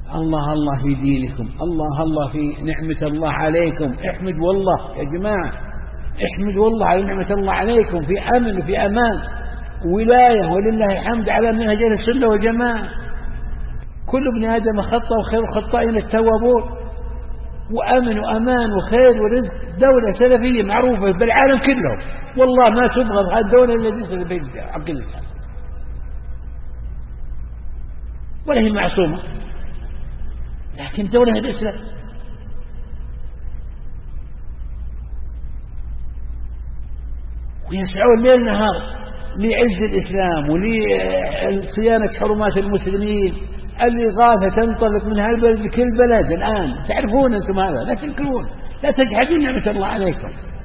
الله الله في دينكم، الله الله في نعمة الله عليكم. احمد والله يا جماعة، احمد والله على نعمة الله عليكم في أمن وفي أمان ولاية، ولله الحمد على منهج أهل السنة والجماعة. كل ابن آدم خطأ وخير الخطائين التوابون، وأمن وأمان وخير ورزق. دولة سلفية معروفة بالعالم كله، والله ما تبغض هذه الدولة التي تسلف بين عقل الإنسان، ولا هي معصومة، لكن دولة الإسلام. ويسعون ليل نهار لعز الإسلام ولصيانة حرمات المسلمين. الإغاثة تنطلق من هالبلد لكل بلد الآن، تعرفون أنتم هذا، لا تنكرون، لا تجحدون نعمة الله عليكم.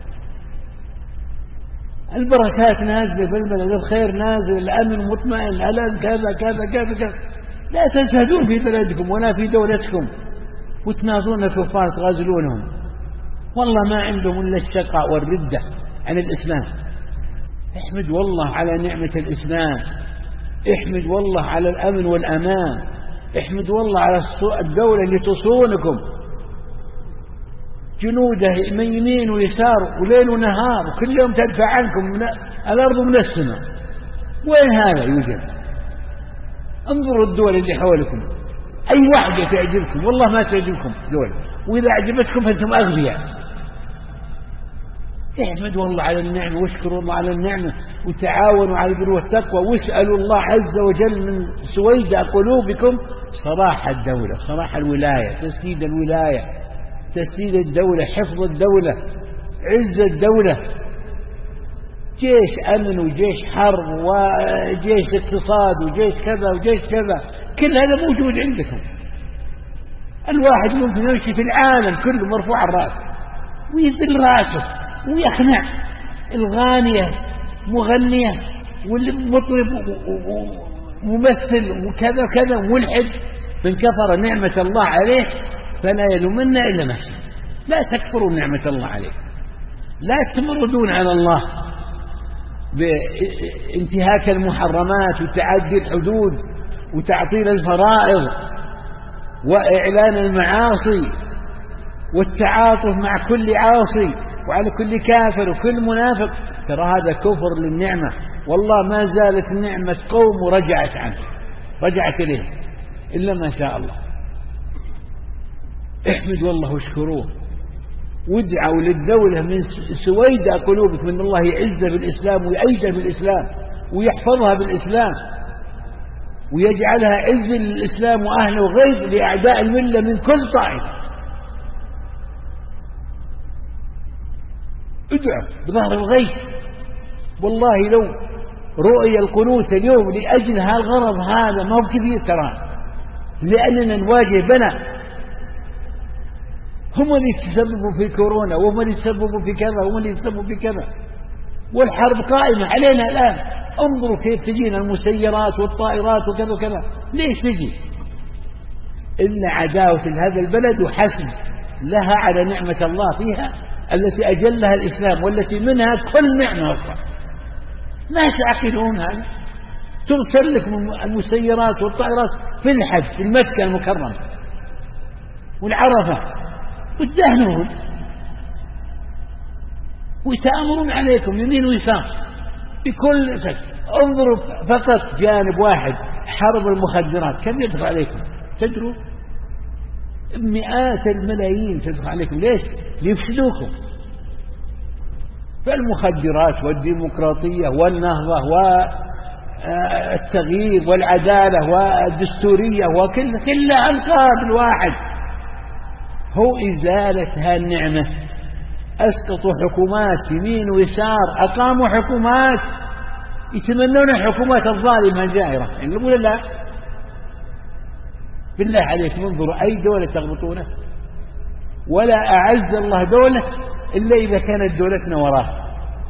البركات نازلة في البلد، الخير نازل، الأمن مطمئن، الآن كذا كذا كذا كذا. لا تزهدون في بلدكم ولا في دولتكم وتناظرون الكفار تغازلونهم، والله ما عندهم إلا الشقاء والردة عن الإسلام. احمد والله على نعمة الإسلام، احمد والله على الأمن والأمان، احمد والله على الدولة اللي تصونكم، جنوده من يمين ويسار وليل ونهار، وكل يوم تدفع عنكم من الأرض ومن السماء. وين هذا يوجد؟ انظروا الدول اللي حولكم، أي واحدة تعجبكم، والله ما تعجبكم دول، وإذا أعجبتكم فأنتم أغبياء. احمدوا الله على النعمة واشكروا الله على النعمة وتعاونوا على البر والتقوى، واسألوا الله عز وجل من سويداء قلوبكم صلاح الدولة، صلاح الولاية، تسديد الولاية، تسديد الدولة، حفظ الدولة، عز الدولة. جيش أمن وجيش حرب وجيش اقتصاد وجيش كذا وجيش كذا، كل هذا موجود عندكم. الواحد ممكن يمشي في العالم كله مرفوع الرأس ويذل رأسه ويخنع، الغانية مغنية والمطرب وممثل وكذا كذا ملحد، من كفر نعمة الله عليه فلا يلومن إلا نفسه. لا تكفروا نعمة الله عليه، لا تمردون على الله بانتهاك المحرمات وتعدي الحدود وتعطيل الفرائض وإعلان المعاصي والتعاطف مع كل عاصي وعلى كل كافر وكل منافق. ترى هذا كفر للنعمة، والله ما زالت نعمة قوم ورجعت عنه، رجعت إليه إلا ما شاء الله. احمدوا الله واشكروه، وادعوا للدولة من سويداء قلوبكم من الله يعز بالإسلام ويأيد بالإسلام ويحفظها بالإسلام ويجعلها عز للإسلام وأهله وغيظ لأعداء الملة من كل طائفة. ادعوا بظهر الغيث. والله لو رؤي القنوت اليوم لأجل هالغرض هذا ما هو كثير ترى، لأننا نواجه بلاء. هم اللي تسببوا في كورونا، وهم اللي تسببوا في كذا، وهم اللي تسببوا في كذا، والحرب قائمة علينا الآن. انظروا كيف تجينا المسيرات والطائرات وكذا وكذا. ليش تجي؟ إلا عداوة هذا البلد وحسد لها على نعمة الله فيها التي أجلها الإسلام والتي منها كل نعمة أخرى. ما تعقلون هذا؟ ترسل لكم المسيرات والطائرات في الحج في المكة المكرمة والعرفة وتدهنون ويتآمرون عليكم يمين ويسار بكل فك. انظروا فقط جانب واحد، حرب المخدرات، كم يدخل عليكم؟ تدروا مئات الملايين تدخل عليكم. ليش؟ ليفسدوكم. فالمخدرات والديمقراطية والنهضة والتغيير والعدالة والدستورية كلها القاب الواحد، هو إزالة هالنعمة. أسقطوا حكومات يمين ويسار، أقاموا حكومات يتمنون الحكومات الظالمة الجائرة، يعني ولا لا؟ بالله عليكم انظروا أي دولة تغبطونه، ولا أعز الله دولة إلا إذا كانت دولتنا وراها.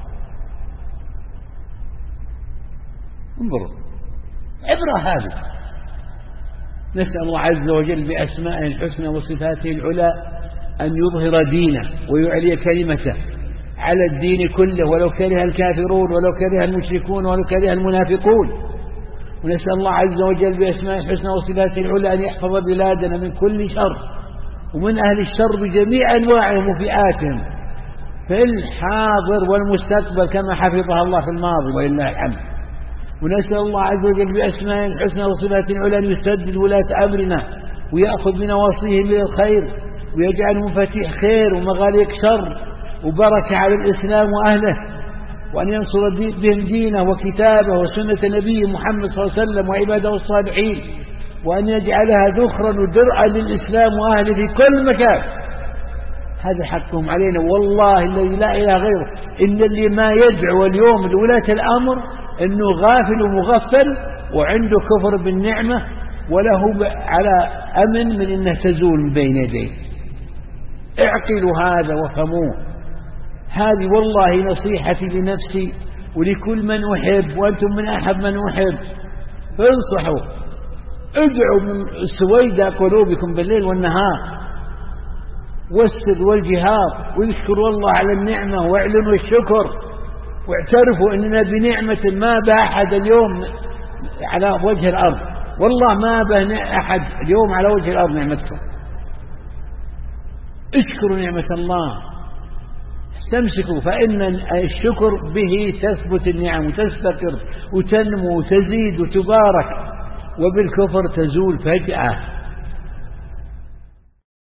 انظروا عبرة هذه. نسأل الله عز وجل بأسمائه الحسنى وصفاته العلى أن يظهر دينه ويعلي كلمته على الدين كله، ولو كره الكافرون ولو كره المشركون ولو كره المنافقون، ونسأل الله عز وجل بأسماء الحسنى وصفاته العلى أن يحفظ بلادنا من كل شر ومن أهل الشر بجميع أنواعهم وفئاتهم في الحاضر والمستقبل كما حفظها الله في الماضي ولله الحمد. ونسأل الله عز وجل بأسماء الحسنى وصفاته العلى أن يسدد ولاة أمرنا ويأخذ من نواصيهم للخير ويجعل مفاتيح خير ومغاليق شر وبركة على الإسلام وأهله، وأن ينصر بهم دينه وكتابه وسنة نبيه محمد صلى الله عليه وسلم وعباده الصالحين، وأن يجعلها ذخرا ودرعا للإسلام وأهله في كل مكان. هذا حقهم علينا والله الذي لا إله غيره. إن اللي ما يدعو اليوم لولاة الأمر إنه غافل ومغفل وعنده كفر بالنعمة وله على أمن من إنه تزول من بين يديه. اعقلوا هذا وفهموه. هذه والله نصيحتي لنفسي ولكل من أحب، وأنتم من أحب من أحب، فانصحوا، ادعوا من سويدة قلوبكم بالليل والنهار، والسر والجهار، واذكروا الله على النعمة واعلنوا الشكر، واعترفوا أننا بنعمة ما بها أحد اليوم على وجه الأرض، والله ما بها أحد اليوم على وجه الأرض نعمتكم. اشكروا نعمة الله، استمسكوا، فإن الشكر به تثبت النعم وتستقر وتنمو وتزيد وتبارك، وبالكفر تزول فجأة.